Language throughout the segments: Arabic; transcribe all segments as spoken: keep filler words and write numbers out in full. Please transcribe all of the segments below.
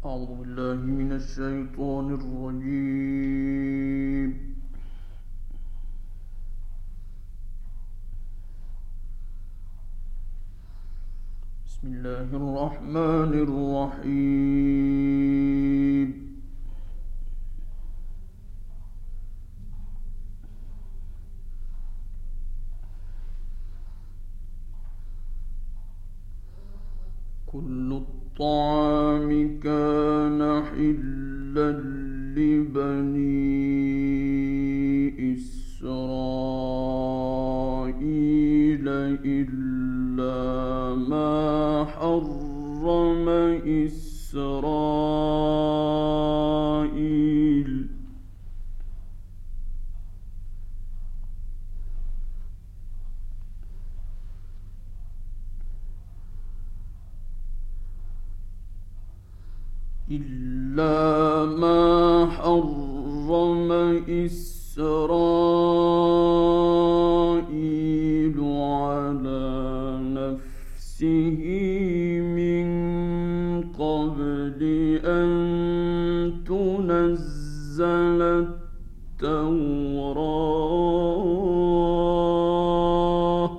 أعوذ بالله من الشيطان الرجيم. بسم الله الرحمن الرحيم. كل الطعام كان حلا لبني إسرائيل إلا ما حرم إسرائيل إلا ما حرم إسرائيل على نفسه من قبل أن تنزل التوراة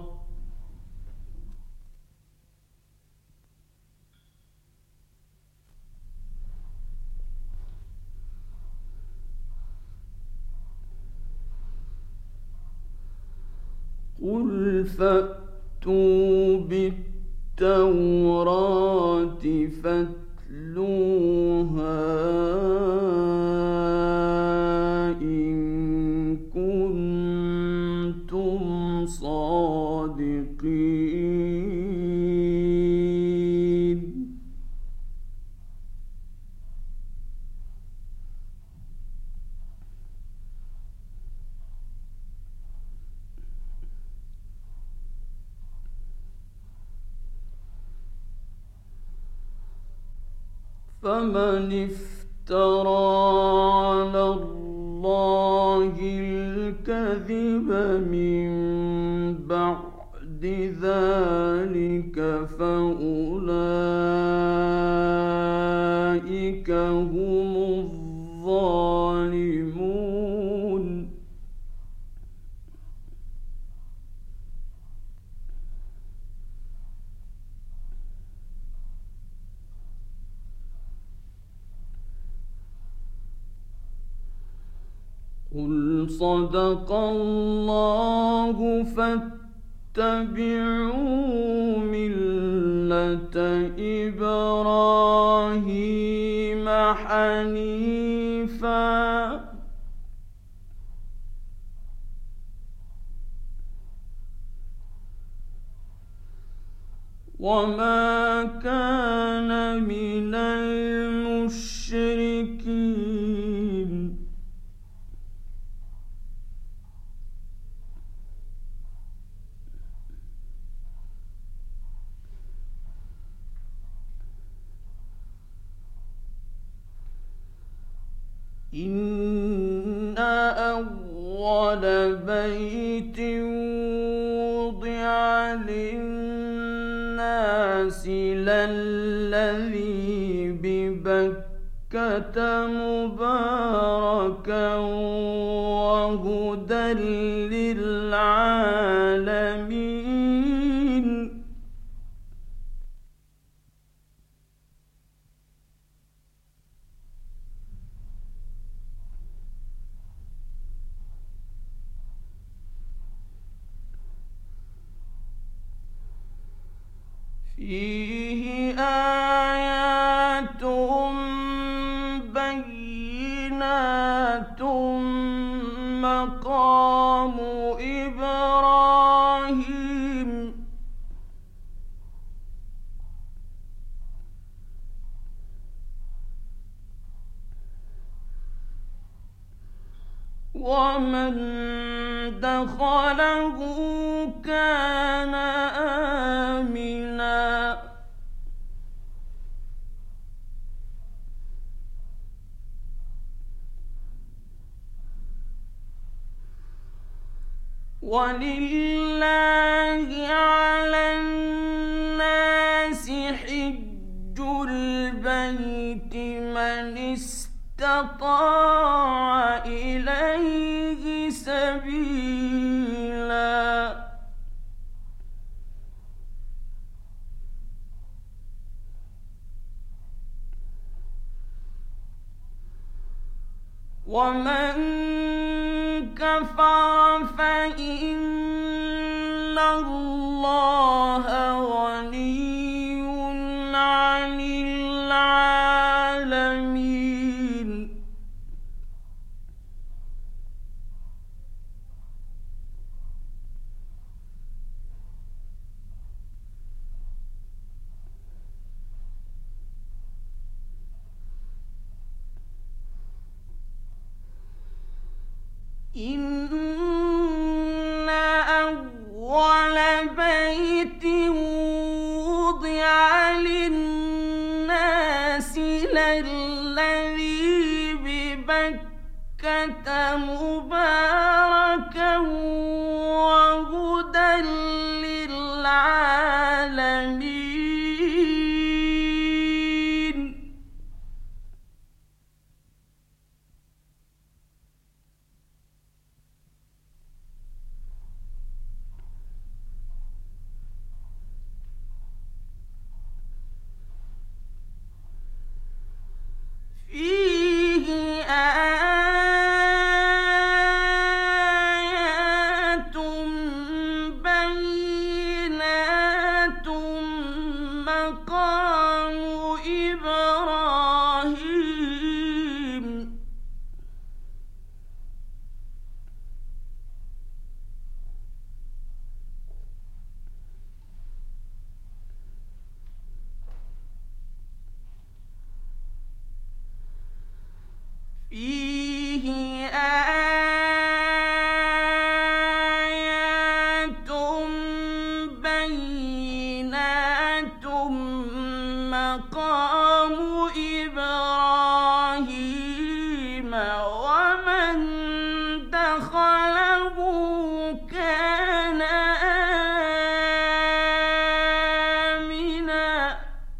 قل فأتوا بالتوراة فاتلوها إن كنتم صادقين. فمن افترى على الله الكذب من بعد ذلك فأولئك هم الظالمون. قل صدق الله فاتبعوا ملة إبراهيم حنيفا وما كان من المشركين. إن أول بيت وضع للناس للذي ببكة مباركا وهدى للعالمين. فيه آيات بينات مقام إبراهيم. ومن دخله كان آمنا. ولله على الناس حج البيت من استطاع إليه سبيلا ومن كفر فإن الله غني عن العالمين إن أول بيت وضع للناس للذي ببكة مباركا وهدى للعالمين فيه آيات بينات مقام إبراهيم فيه آيات بينات مقام إبراهيم ومن دخله كان آمنا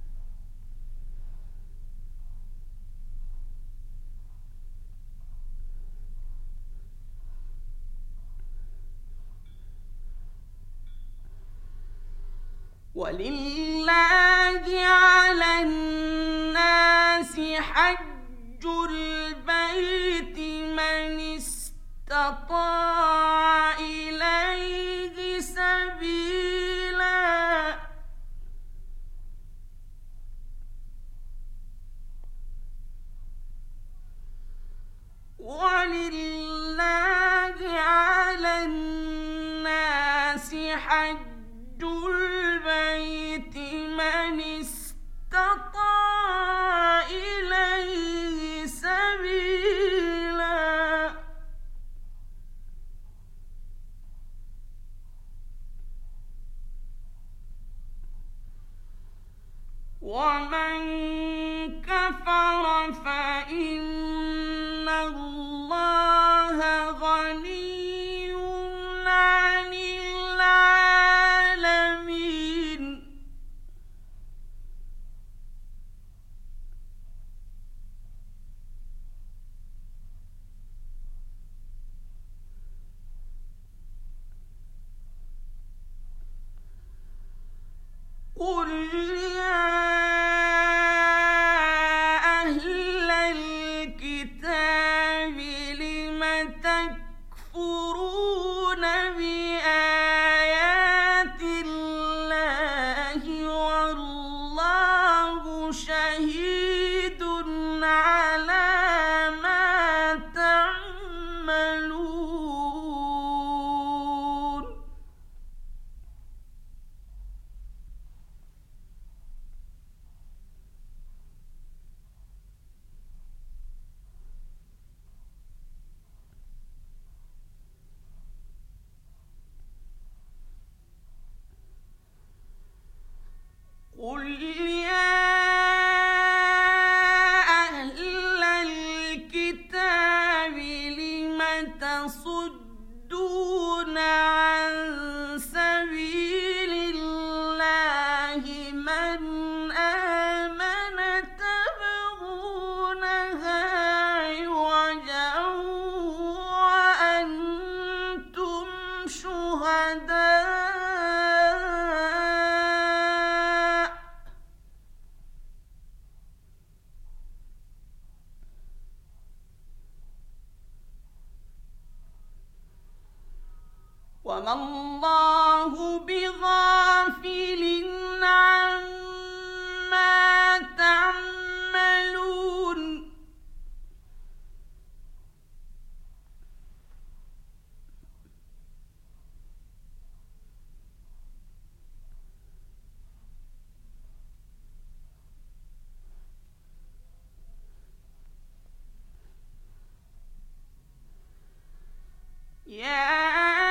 ولله على الناس حج البيت من استطاع إليه سبيلا ولله على الناس حج البيت من استطاع إليه سبيلا ومن كفر فإن الله غني عن العالمين قل يا أهل الكتاب لم تكفرون بآيات الله والله شهيد على ما تعملون وما الله بغافل عما تعملون يا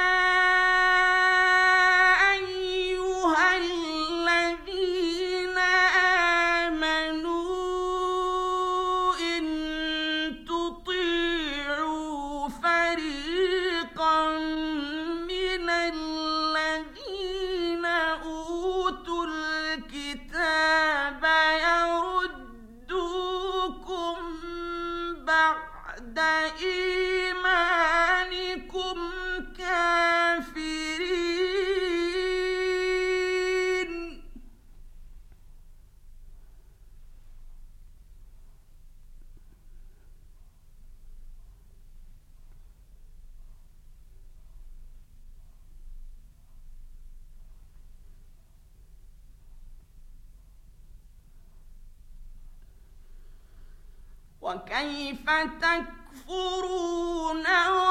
وكيف تكفرون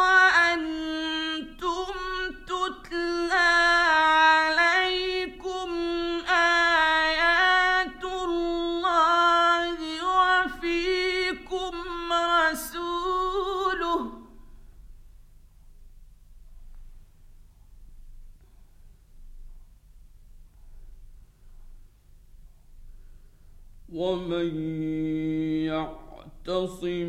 وأنتم تتلى عليكم آيات الله وفيكم رسوله ومن يعتصم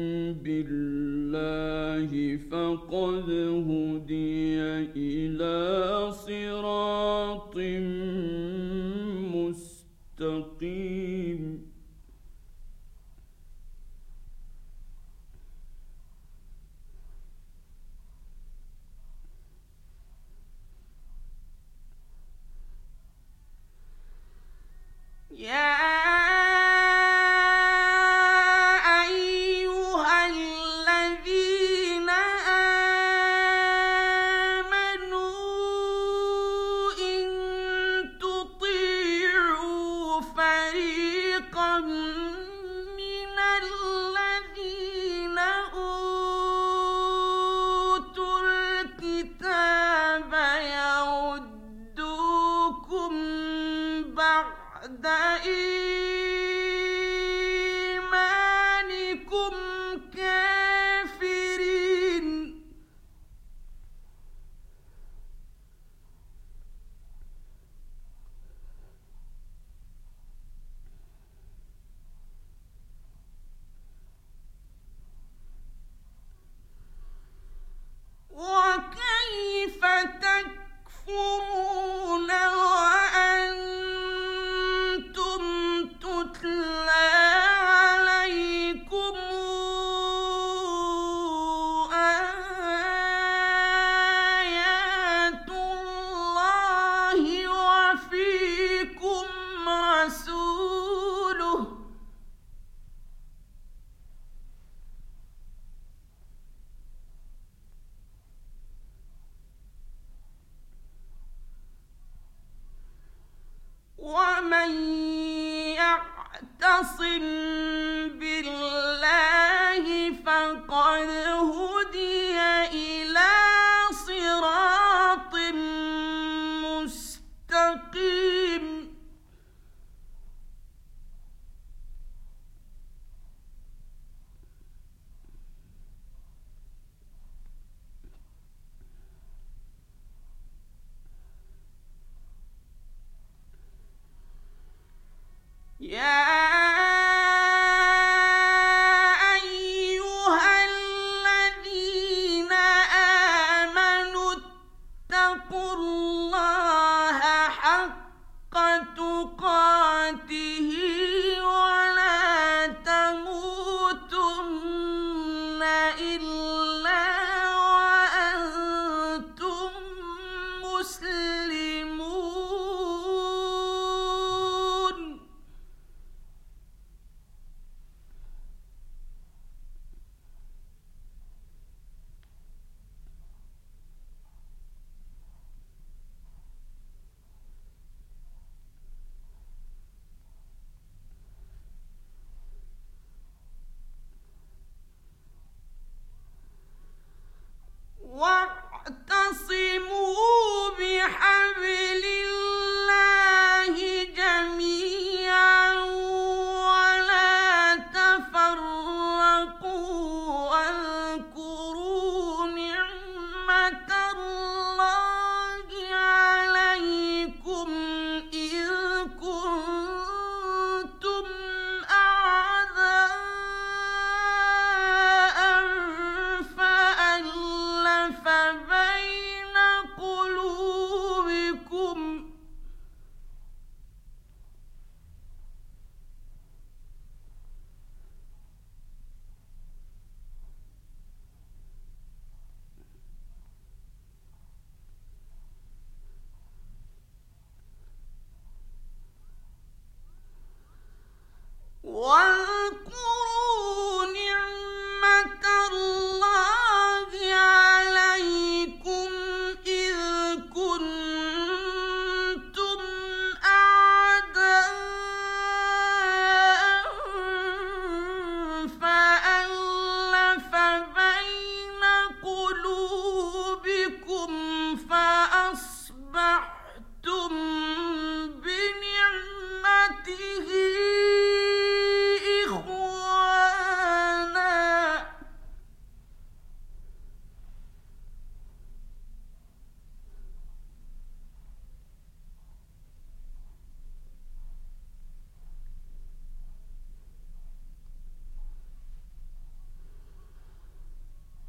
بالله فقد هدي إلى صراط مستقيم يا وكيف تكفرون وأنتم تتلى عليكم آيات الله وفيكم رسوله ومن يعتصم بالله فقد هدي إلى صراط مستقيم يا أيها الذين آمنوا اتقوا الله حق تقاته ولا تموتن إلا وأنتم مسلمون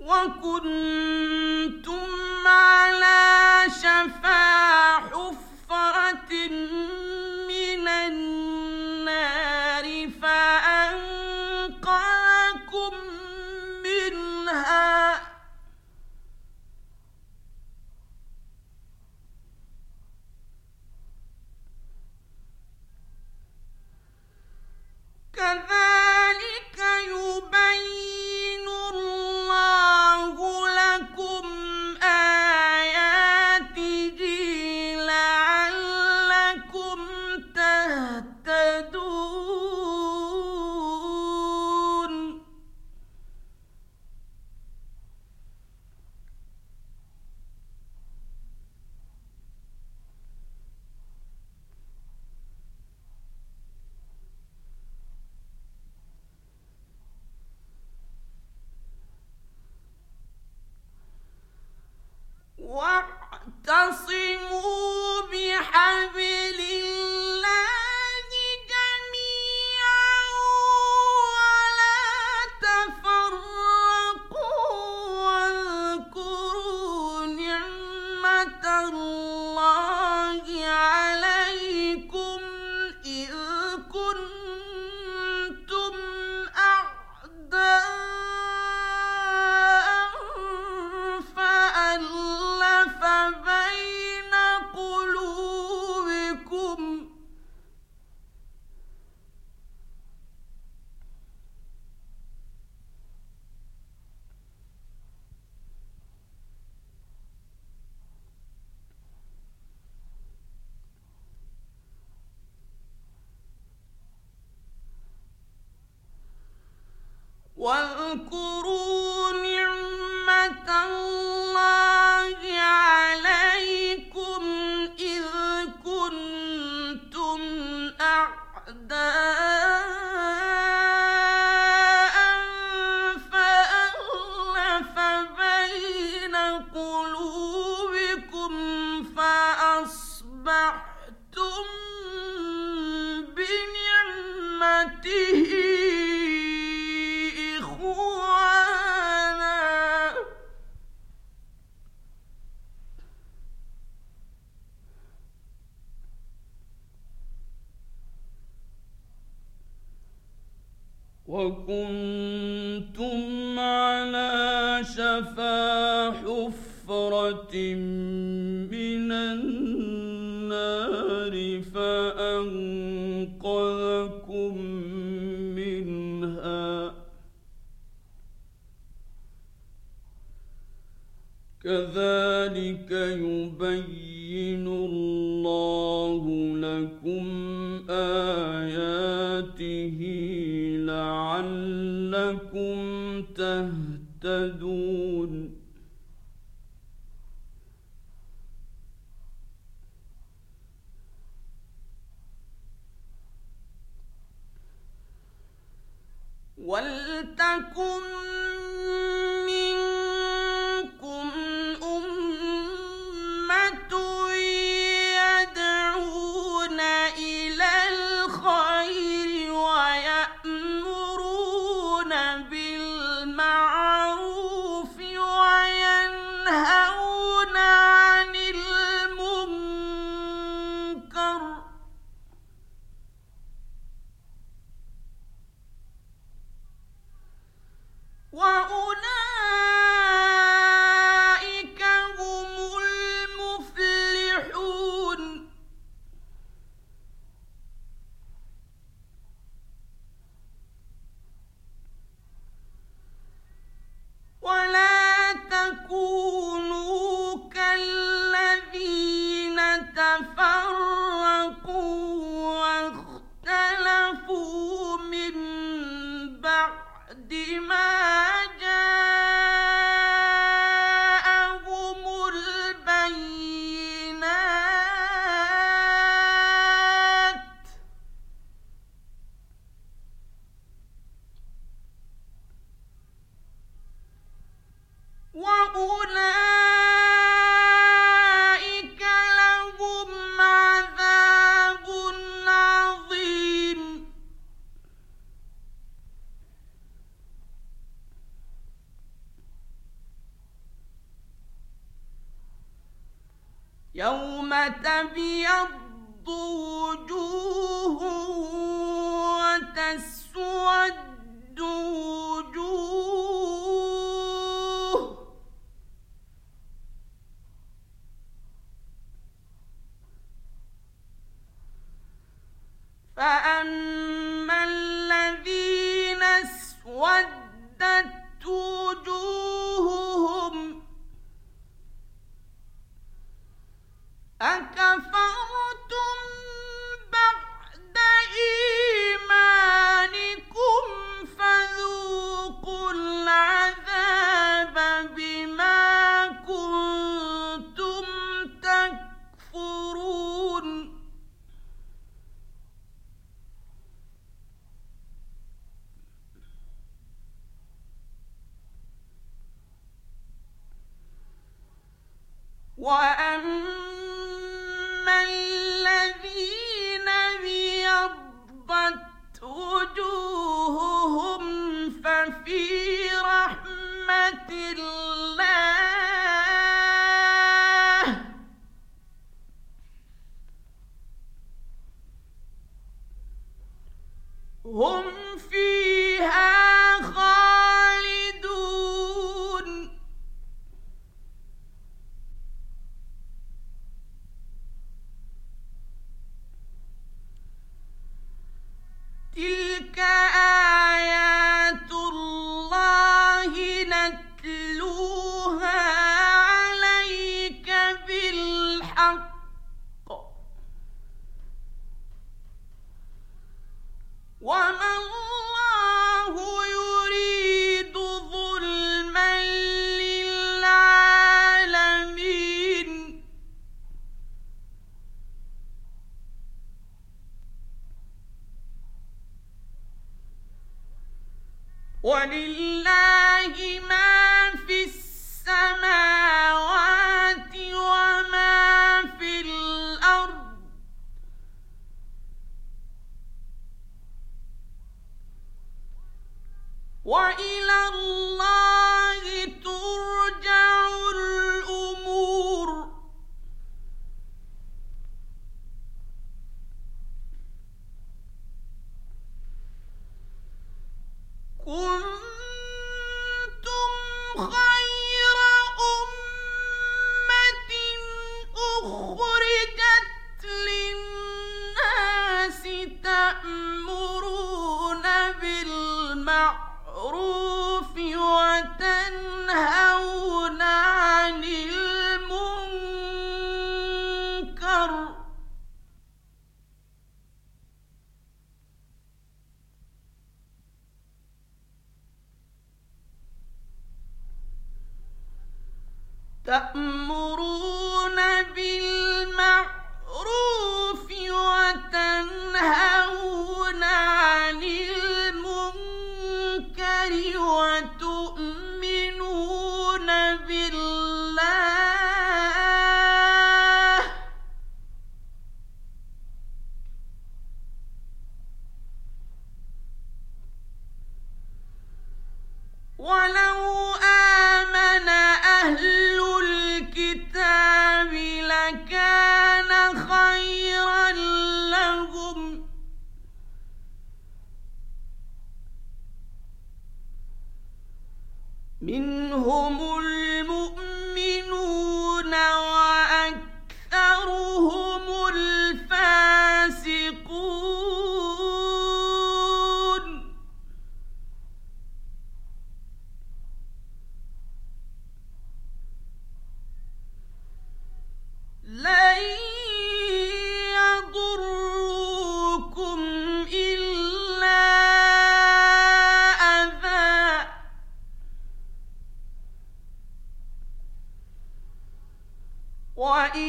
وكنتم على شفا حفرة من النار فأنقذكم منها كذلك يبين الله لكم آياته لعلكم تهتدون واعتصموا بحبل الله جميعا ولا تفرقوا واذكروا نعمة الله عليكم إذ كنتم أعداء فألف بين قلوبكم واذكروا نعمة الله عليكم إذ كنتم أعداء فألف بين قلوبكم فأصبحتم بنعمته إخوانا وكنتم على شفا حفرة من النار فأنقذكم منها كذلك يبين الله لكم آياته لعلكم تهتدون ولتكن منكم أمة يدعون إلى الخير ويأمرون بالمعروف وينهون عن المنكر يوم تبيض وجوه وتسود وجوه فأما الذين اسودت وجوههم أكفرتم بعد إيمانكم فذوقوا العذاب بما كنتم تكفرون وأما الذين ابيضت وجوههم ففي رحمة الله هم فيها خالدون تلك آيات الله نتلوها عليك بالحق وما الله يريد ظلما للعالمين ولله ما في السماوات وما في الأرض وإلى الله ترجع الأمور كنتم خير أمة أخرجت للناس تأمرون بالمعروف وتنهون عن المنكر تأمرون بالمعروف وتنهون عن المنكر وتؤمنون بالله ولو آمن أهل الكتاب لكان خيرا لهم منهم المؤمنون وأكثرهم الفاسقون لن يضروكم إلا أذى وإن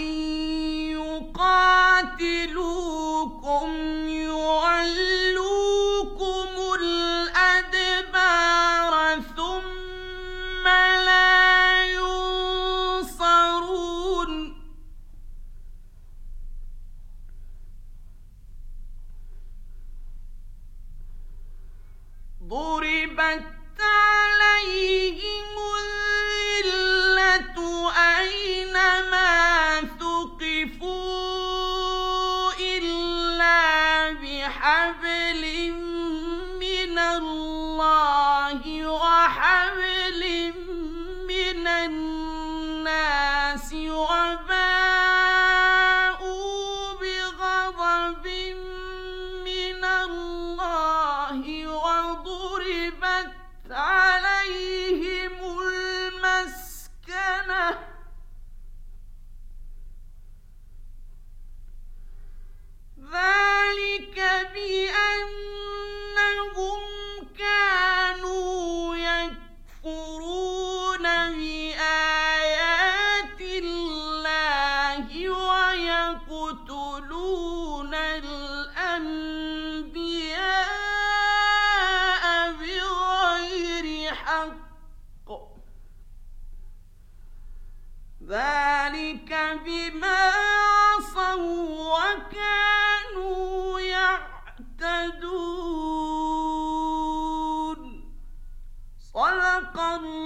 يقاتلوكم يولوكم الأدبار ثم لا ينصرون ضربت عليهم الذلة أينما ثقفوا الله وحبل من الناس وباءوا بغضب من الله وضربت عليهم المسكنة ذلك بأنهم كانوا يكفرون بآيات الله ويقتلون الأنبياء بغير حق ذلك بما عصوا وكانوا يعتدون صدق الله